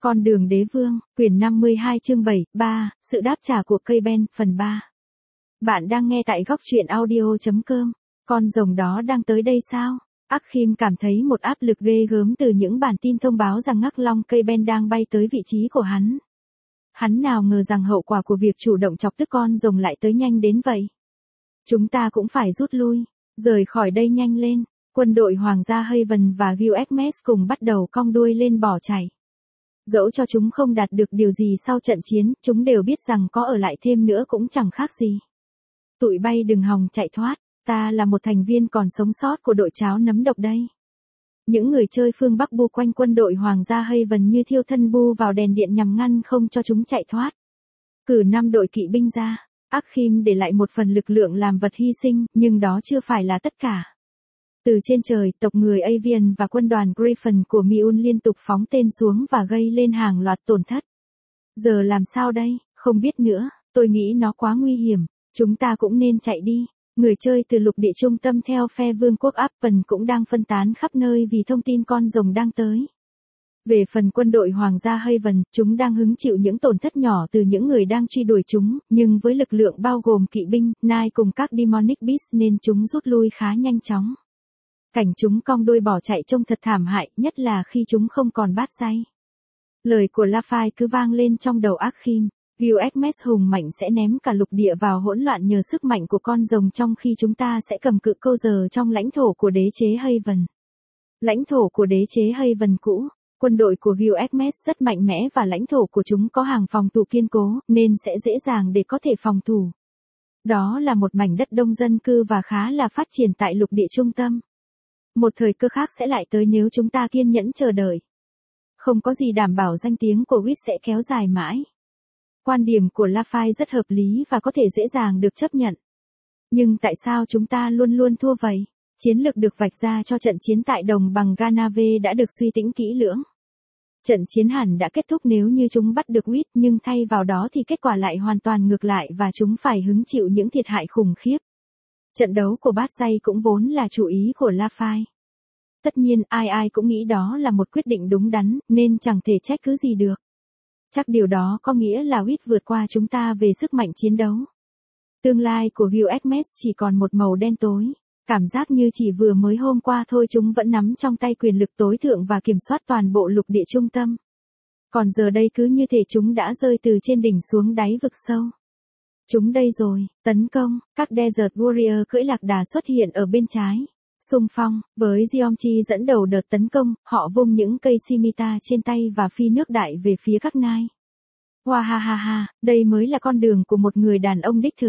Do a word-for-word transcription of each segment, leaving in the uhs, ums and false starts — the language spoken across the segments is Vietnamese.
Con đường đế vương, quyển năm mươi hai chương bảy, ba, sự đáp trả của cây Ben, phần ba. Bạn đang nghe tại góc truyện audio.com. Con rồng đó đang tới đây sao? Akhim cảm thấy một áp lực ghê gớm từ những bản tin thông báo rằng ngắc long cây Ben đang bay tới vị trí của hắn. Hắn nào ngờ rằng hậu quả của việc chủ động chọc tức con rồng lại tới nhanh đến vậy. Chúng ta cũng phải rút lui, rời khỏi đây nhanh lên. Quân đội Hoàng gia Haven và Gilgamesh cùng bắt đầu cong đuôi lên bỏ chạy. Dẫu cho chúng không đạt được điều gì sau trận chiến, chúng đều biết rằng có ở lại thêm nữa cũng chẳng khác gì. Tụi bay đừng hòng chạy thoát, ta là một thành viên còn sống sót của đội cháo nấm độc đây. Những người chơi phương Bắc bu quanh quân đội Hoàng gia Haven như thiêu thân bu vào đèn điện nhằm ngăn không cho chúng chạy thoát. Cử năm đội kỵ binh ra, Akhim để lại một phần lực lượng làm vật hy sinh, nhưng đó chưa phải là tất cả. Từ trên trời, tộc người Avian và quân đoàn Griffin của Miun liên tục phóng tên xuống và gây lên hàng loạt tổn thất. Giờ làm sao đây, không biết nữa, tôi nghĩ nó quá nguy hiểm, chúng ta cũng nên chạy đi. Người chơi từ lục địa trung tâm theo phe vương quốc Appen cũng đang phân tán khắp nơi vì thông tin con rồng đang tới. Về phần quân đội Hoàng gia Haven, chúng đang hứng chịu những tổn thất nhỏ từ những người đang truy đuổi chúng, nhưng với lực lượng bao gồm kỵ binh, nai cùng các Demonic Beast nên chúng rút lui khá nhanh chóng. Cảnh chúng cong đuôi bỏ chạy trông thật thảm hại, nhất là khi chúng không còn bát say. Lời của Laphai cứ vang lên trong đầu Akhim, Gilgamesh hùng mạnh sẽ ném cả lục địa vào hỗn loạn nhờ sức mạnh của con rồng, trong khi chúng ta sẽ cầm cự câu giờ trong lãnh thổ của đế chế Haven. Lãnh thổ của đế chế Haven cũ, quân đội của Gilgamesh rất mạnh mẽ và lãnh thổ của chúng có hàng phòng thủ kiên cố, nên sẽ dễ dàng để có thể phòng thủ. Đó là một mảnh đất đông dân cư và khá là phát triển tại lục địa trung tâm. Một thời cơ khác sẽ lại tới nếu chúng ta kiên nhẫn chờ đợi. Không có gì đảm bảo danh tiếng của Wit sẽ kéo dài mãi. Quan điểm của Laphai rất hợp lý và có thể dễ dàng được chấp nhận. Nhưng tại sao chúng ta luôn luôn thua vậy? Chiến lược được vạch ra cho trận chiến tại đồng bằng Ganave đã được suy tính kỹ lưỡng. Trận chiến hẳn đã kết thúc nếu như chúng bắt được Wit, nhưng thay vào đó thì kết quả lại hoàn toàn ngược lại và chúng phải hứng chịu những thiệt hại khủng khiếp. Trận đấu của bát say cũng vốn là chủ ý của Laphai. Tất nhiên ai ai cũng nghĩ đó là một quyết định đúng đắn, nên chẳng thể trách cứ gì được. Chắc điều đó có nghĩa là Wit vượt qua chúng ta về sức mạnh chiến đấu. Tương lai của Gilgamesh chỉ còn một màu đen tối. Cảm giác như chỉ vừa mới hôm qua thôi chúng vẫn nắm trong tay quyền lực tối thượng và kiểm soát toàn bộ lục địa trung tâm. Còn giờ đây cứ như thể chúng đã rơi từ trên đỉnh xuống đáy vực sâu. Chúng đây rồi, tấn công, các Desert Warrior cưỡi lạc đà xuất hiện ở bên trái. Xung phong, với Giomchi dẫn đầu đợt tấn công, họ vung những cây scimitar trên tay và phi nước đại về phía các nai. Hoa ha ha ha, đây mới là con đường của một người đàn ông đích thực.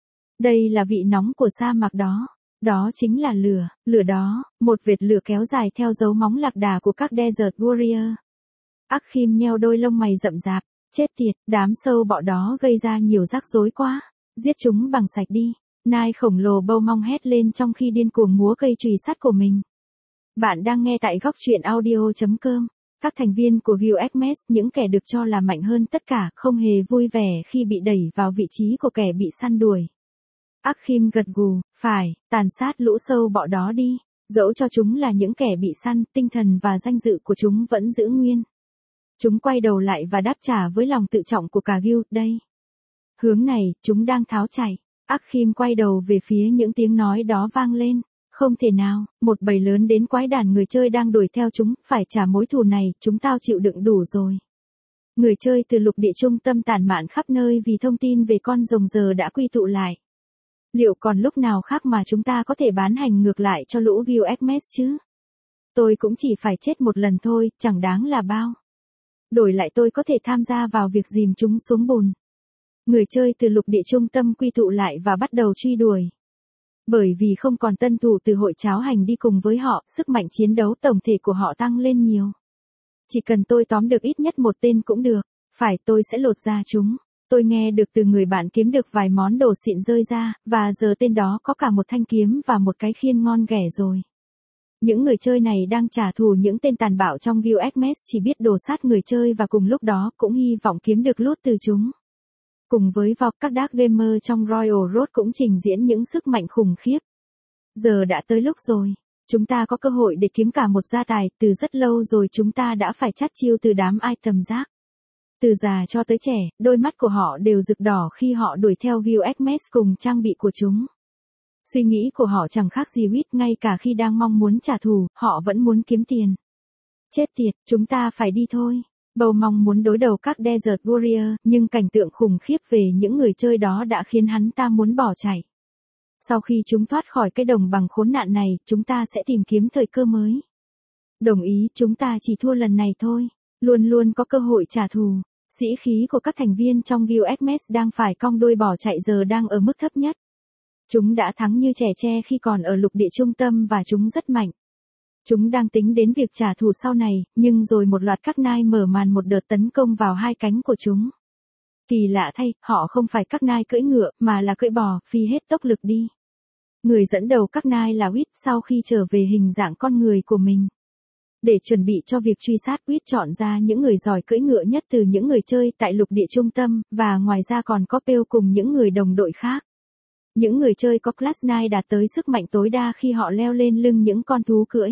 Đây là vị nóng của sa mạc đó. Đó chính là lửa, lửa đó, một vệt lửa kéo dài theo dấu móng lạc đà của các Desert Warrior. Akhim nheo đôi lông mày rậm rạp. Chết tiệt, đám sâu bọ đó gây ra nhiều rắc rối quá. Giết chúng bằng sạch đi. Nai khổng lồ bâu mong hét lên trong khi điên cuồng múa cây chùy sắt của mình. Bạn đang nghe tại góc truyện audio.com. Các thành viên của Gilgamesh, những kẻ được cho là mạnh hơn tất cả, không hề vui vẻ khi bị đẩy vào vị trí của kẻ bị săn đuổi. Akhim gật gù, phải, tàn sát lũ sâu bọ đó đi. Dẫu cho chúng là những kẻ bị săn, tinh thần và danh dự của chúng vẫn giữ nguyên. Chúng quay đầu lại và đáp trả với lòng tự trọng của cả Gil, đây. Hướng này, chúng đang tháo chạy. Akhim quay đầu về phía những tiếng nói đó vang lên. Không thể nào, một bầy lớn đến quái đàn người chơi đang đuổi theo chúng, phải trả mối thù này, chúng tao chịu đựng đủ rồi. Người chơi từ lục địa trung tâm tản mạn khắp nơi vì thông tin về con rồng giờ đã quy tụ lại. Liệu còn lúc nào khác mà chúng ta có thể bán hành ngược lại cho lũ Gilgamesh chứ? Tôi cũng chỉ phải chết một lần thôi, chẳng đáng là bao. Đổi lại tôi có thể tham gia vào việc dìm chúng xuống bùn. Người chơi từ lục địa trung tâm quy tụ lại và bắt đầu truy đuổi. Bởi vì không còn tân thủ từ hội cháo hành đi cùng với họ, sức mạnh chiến đấu tổng thể của họ tăng lên nhiều. Chỉ cần tôi tóm được ít nhất một tên cũng được, phải tôi sẽ lột ra chúng. Tôi nghe được từ người bạn kiếm được vài món đồ xịn rơi ra, và giờ tên đó có cả một thanh kiếm và một cái khiên ngon ghẻ rồi. Những người chơi này đang trả thù những tên tàn bạo trong Gilgamesh chỉ biết đồ sát người chơi và cùng lúc đó cũng hy vọng kiếm được loot từ chúng. Cùng với vào các Dark Gamer trong Royal Road cũng trình diễn những sức mạnh khủng khiếp. Giờ đã tới lúc rồi. Chúng ta có cơ hội để kiếm cả một gia tài, từ rất lâu rồi chúng ta đã phải chắt chiu từ đám item rác. Từ già cho tới trẻ, đôi mắt của họ đều rực đỏ khi họ đuổi theo Gilgamesh cùng trang bị của chúng. Suy nghĩ của họ chẳng khác gì Wheat, ngay cả khi đang mong muốn trả thù, họ vẫn muốn kiếm tiền. Chết tiệt, chúng ta phải đi thôi. Bầu mong muốn đối đầu các Desert Warrior, nhưng cảnh tượng khủng khiếp về những người chơi đó đã khiến hắn ta muốn bỏ chạy. Sau khi chúng thoát khỏi cái đồng bằng khốn nạn này, chúng ta sẽ tìm kiếm thời cơ mới. Đồng ý, chúng ta chỉ thua lần này thôi. Luôn luôn có cơ hội trả thù. Sĩ khí của các thành viên trong Gilgamesh đang phải cong đuôi bỏ chạy giờ đang ở mức thấp nhất. Chúng đã thắng như trẻ tre khi còn ở lục địa trung tâm và chúng rất mạnh. Chúng đang tính đến việc trả thù sau này, nhưng rồi một loạt các nai mở màn một đợt tấn công vào hai cánh của chúng. Kỳ lạ thay, họ không phải các nai cưỡi ngựa, mà là cưỡi bò, phi hết tốc lực đi. Người dẫn đầu các nai là Wheat sau khi trở về hình dạng con người của mình. Để chuẩn bị cho việc truy sát, Wheat chọn ra những người giỏi cưỡi ngựa nhất từ những người chơi tại lục địa trung tâm, và ngoài ra còn có Pale cùng những người đồng đội khác. Những người chơi có Class chín đạt tới sức mạnh tối đa khi họ leo lên lưng những con thú cưỡi.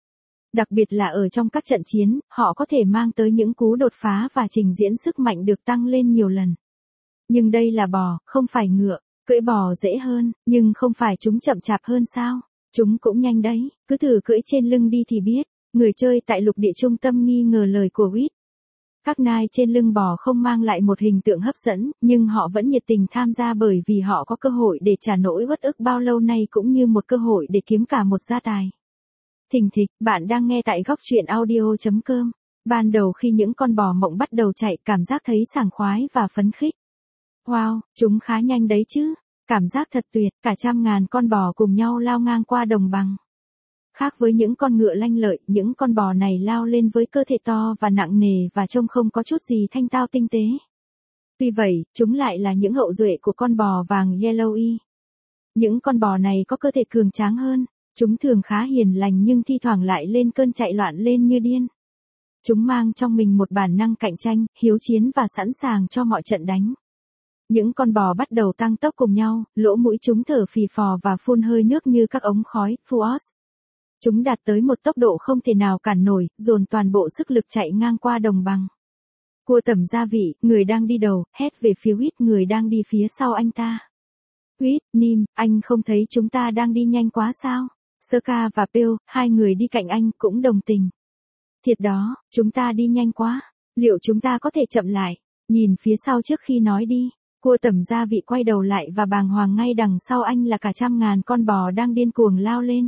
Đặc biệt là ở trong các trận chiến, họ có thể mang tới những cú đột phá và trình diễn sức mạnh được tăng lên nhiều lần. Nhưng đây là bò, không phải ngựa. Cưỡi bò dễ hơn, nhưng không phải chúng chậm chạp hơn sao? Chúng cũng nhanh đấy, cứ thử cưỡi trên lưng đi thì biết. Người chơi tại lục địa trung tâm nghi ngờ lời của Wheat. Các nai trên lưng bò không mang lại một hình tượng hấp dẫn, nhưng họ vẫn nhiệt tình tham gia bởi vì họ có cơ hội để trả nỗi uất ức bao lâu nay cũng như một cơ hội để kiếm cả một gia tài. Thình thịch, bạn đang nghe tại góc truyện audio chấm com. Ban đầu khi những con bò mộng bắt đầu chạy, cảm giác thấy sảng khoái và phấn khích. Wow, chúng khá nhanh đấy chứ. Cảm giác thật tuyệt, cả trăm ngàn con bò cùng nhau lao ngang qua đồng bằng. Khác với những con ngựa lanh lợi, những con bò này lao lên với cơ thể to và nặng nề và trông không có chút gì thanh tao tinh tế. Tuy vậy, chúng lại là những hậu duệ của con bò vàng Yellowy. Những con bò này có cơ thể cường tráng hơn. Chúng thường khá hiền lành nhưng thi thoảng lại lên cơn chạy loạn lên như điên. Chúng mang trong mình một bản năng cạnh tranh, hiếu chiến và sẵn sàng cho mọi trận đánh. Những con bò bắt đầu tăng tốc cùng nhau, lỗ mũi chúng thở phì phò và phun hơi nước như các ống khói, Fuos. Chúng đạt tới một tốc độ không thể nào cản nổi, dồn toàn bộ sức lực chạy ngang qua đồng bằng. Cua tẩm gia vị, người đang đi đầu, hét về phía Wheat, người đang đi phía sau anh ta. Wheat, Nim, anh không thấy chúng ta đang đi nhanh quá sao? Sơ-ca và Pale, hai người đi cạnh anh, cũng đồng tình. Thiệt đó, chúng ta đi nhanh quá. Liệu chúng ta có thể chậm lại? Nhìn phía sau trước khi nói đi. Cua tẩm gia vị quay đầu lại và bàng hoàng ngay đằng sau anh là cả trăm ngàn con bò đang điên cuồng lao lên.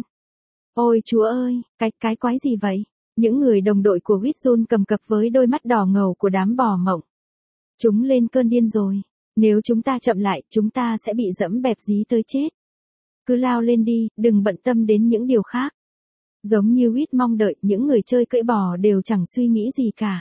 Ôi chúa ơi, cái, cái quái gì vậy? Những người đồng đội của Wheat run cầm cập với đôi mắt đỏ ngầu của đám bò mộng. Chúng lên cơn điên rồi. Nếu chúng ta chậm lại, chúng ta sẽ bị dẫm bẹp dí tới chết. Cứ lao lên đi, đừng bận tâm đến những điều khác. Giống như Wheat mong đợi, những người chơi cưỡi bò đều chẳng suy nghĩ gì cả.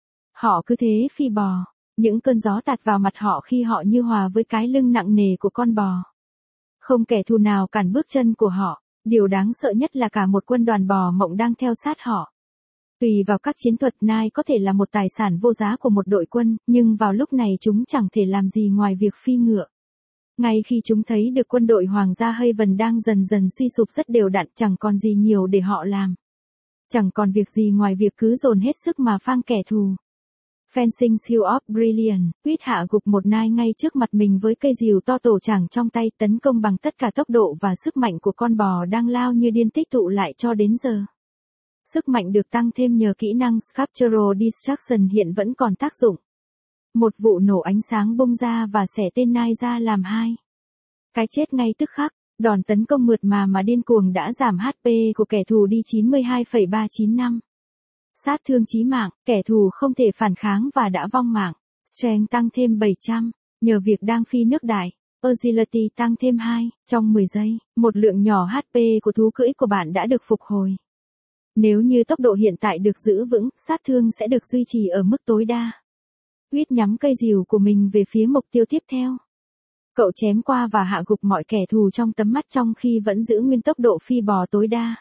Họ cứ thế phi bò. Những cơn gió tạt vào mặt họ khi họ như hòa với cái lưng nặng nề của con bò. Không kẻ thù nào cản bước chân của họ. Điều đáng sợ nhất là cả một quân đoàn bò mộng đang theo sát họ. Tùy vào các chiến thuật, nai có thể là một tài sản vô giá của một đội quân, nhưng vào lúc này chúng chẳng thể làm gì ngoài việc phi ngựa. Ngay khi chúng thấy được quân đội Hoàng gia Haven đang dần dần suy sụp rất đều đặn, chẳng còn gì nhiều để họ làm. Chẳng còn việc gì ngoài việc cứ dồn hết sức mà phang kẻ thù. Fencing Skill of Brilliance, Wheat hạ gục một nai ngay trước mặt mình với cây rìu to tổ chảng trong tay, tấn công bằng tất cả tốc độ và sức mạnh của con bò đang lao như điên tích tụ lại cho đến giờ. Sức mạnh được tăng thêm nhờ kỹ năng Sculptural Destruction hiện vẫn còn tác dụng. Một vụ nổ ánh sáng bung ra và xẻ tên nai ra làm hai. Cái chết ngay tức khắc, đòn tấn công mượt mà mà điên cuồng đã giảm hát pê của kẻ thù đi chín mươi hai phẩy ba chín năm. Sát thương chí mạng, kẻ thù không thể phản kháng và đã vong mạng. Strength tăng thêm bảy trăm, nhờ việc đang phi nước đại. Agility tăng thêm hai, trong mười giây, một lượng nhỏ hát pê của thú cưỡi của bạn đã được phục hồi. Nếu như tốc độ hiện tại được giữ vững, sát thương sẽ được duy trì ở mức tối đa. Wheat nhắm cây rìu của mình về phía mục tiêu tiếp theo. Cậu chém qua và hạ gục mọi kẻ thù trong tầm mắt trong khi vẫn giữ nguyên tốc độ phi bò tối đa.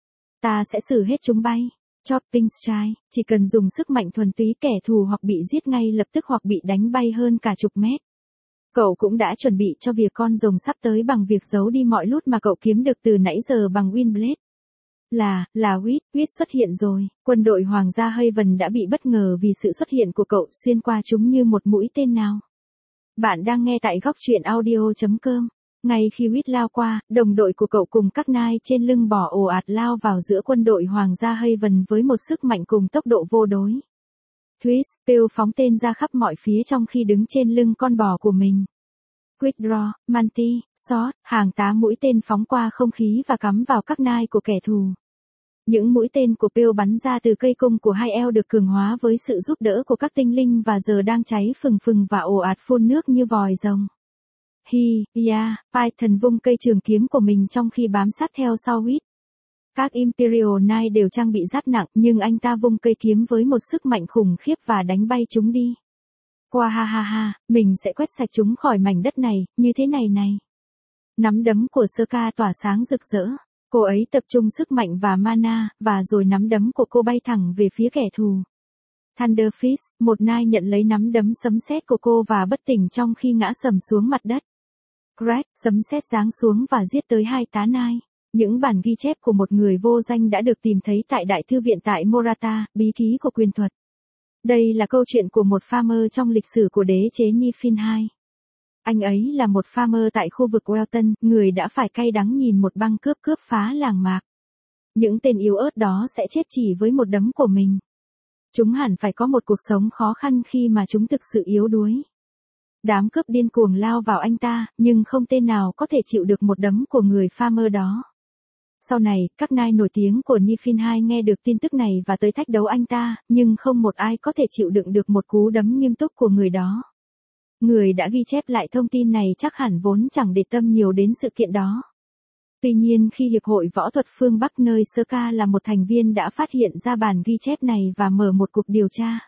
Ta sẽ xử hết chúng bay. Chopping Strike, chỉ cần dùng sức mạnh thuần túy kẻ thù hoặc bị giết ngay lập tức hoặc bị đánh bay hơn cả chục mét. Cậu cũng đã chuẩn bị cho việc con rồng sắp tới bằng việc giấu đi mọi loot mà cậu kiếm được từ nãy giờ bằng Windblade. Là, là Whit, Whit xuất hiện rồi. Quân đội Hoàng gia Haven đã bị bất ngờ vì sự xuất hiện của cậu xuyên qua chúng như một mũi tên nào. Bạn đang nghe tại góc truyện audio.com. Ngay khi Whit lao qua, đồng đội của cậu cùng các nai trên lưng bò ồ ạt lao vào giữa quân đội Hoàng gia Haven với một sức mạnh cùng tốc độ vô đối. Twist, Pale phóng tên ra khắp mọi phía trong khi đứng trên lưng con bò của mình. Quickdraw, Manti, Shot, hàng tá mũi tên phóng qua không khí và cắm vào các nai của kẻ thù. Những mũi tên của Pale bắn ra từ cây cung của hai eo được cường hóa với sự giúp đỡ của các tinh linh và giờ đang cháy phừng phừng và ồ ạt phun nước như vòi rồng. Hi, ya, Python vung cây trường kiếm của mình trong khi bám sát theo sau Whit. Các Imperial Knight đều trang bị giáp nặng nhưng anh ta vung cây kiếm với một sức mạnh khủng khiếp và đánh bay chúng đi. Qua ha ha ha, mình sẽ quét sạch chúng khỏi mảnh đất này, như thế này này. Nắm đấm của Sokka tỏa sáng rực rỡ. Cô ấy tập trung sức mạnh và mana, và rồi nắm đấm của cô bay thẳng về phía kẻ thù. Thunder Fist, một nai nhận lấy nắm đấm sấm sét của cô và bất tỉnh trong khi ngã sầm xuống mặt đất. Crash, sấm sét giáng xuống và giết tới hai tá nai. Những bản ghi chép của một người vô danh đã được tìm thấy tại Đại thư viện tại Morata, bí ký của quyền thuật. Đây là câu chuyện của một farmer trong lịch sử của đế chế Niflheim hai. Anh ấy là một farmer tại khu vực Welton, người đã phải cay đắng nhìn một băng cướp cướp phá làng mạc. Những tên yếu ớt đó sẽ chết chỉ với một đấm của mình. Chúng hẳn phải có một cuộc sống khó khăn khi mà chúng thực sự yếu đuối. Đám cướp điên cuồng lao vào anh ta, nhưng không tên nào có thể chịu được một đấm của người farmer đó. Sau này, các nai nổi tiếng của Niflheim hai nghe được tin tức này và tới thách đấu anh ta, nhưng không một ai có thể chịu đựng được một cú đấm nghiêm túc của người đó. Người đã ghi chép lại thông tin này chắc hẳn vốn chẳng để tâm nhiều đến sự kiện đó. Tuy nhiên khi Hiệp hội Võ thuật phương Bắc nơi Sokka là một thành viên đã phát hiện ra bản ghi chép này và mở một cuộc điều tra.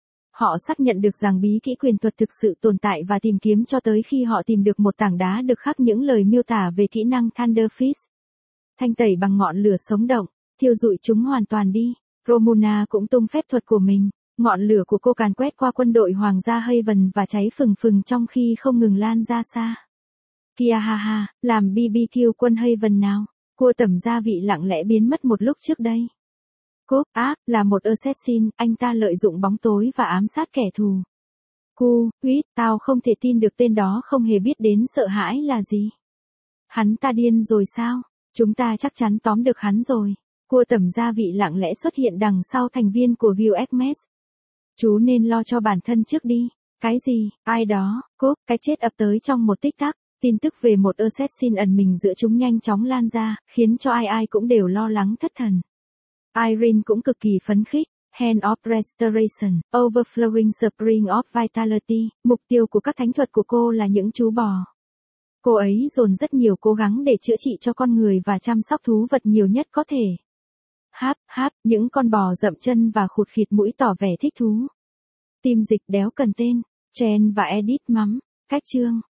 Họ xác nhận được rằng bí kỹ quyền thuật thực sự tồn tại và tìm kiếm cho tới khi họ tìm được một tảng đá được khắc những lời miêu tả về kỹ năng Thunder Fist. Thanh tẩy bằng ngọn lửa sống động, thiêu rụi chúng hoàn toàn đi. Romuna cũng tung phép thuật của mình. Ngọn lửa của cô càn quét qua quân đội Hoàng gia Haven và cháy phừng phừng trong khi không ngừng lan ra xa. Kia ha ha, làm bê bê quy quân Haven nào. Cua tẩm gia vị lặng lẽ biến mất một lúc trước đây. Cốp áp là một assassin, anh ta lợi dụng bóng tối và ám sát kẻ thù. Cu, Whit, tao không thể tin được tên đó không hề biết đến sợ hãi là gì. Hắn ta điên rồi sao? Chúng ta chắc chắn tóm được hắn rồi. Cua tẩm gia vị lặng lẽ xuất hiện đằng sau thành viên của Guild. Chú nên lo cho bản thân trước đi. Cái gì, ai đó, cốp, cái chết ập tới trong một tích tắc. Tin tức về một assassin ẩn mình giữa chúng nhanh chóng lan ra, khiến cho ai ai cũng đều lo lắng thất thần. Irene cũng cực kỳ phấn khích. Hand of Restoration, Overflowing Spring of Vitality, mục tiêu của các thánh thuật của cô là những chú bò. Cô ấy dồn rất nhiều cố gắng để chữa trị cho con người và chăm sóc thú vật nhiều nhất có thể. Háp, háp, những con bò dậm chân và khụt khịt mũi tỏ vẻ thích thú. Tim dịch đéo cần tên, Chen và Edith mắm, cách chương.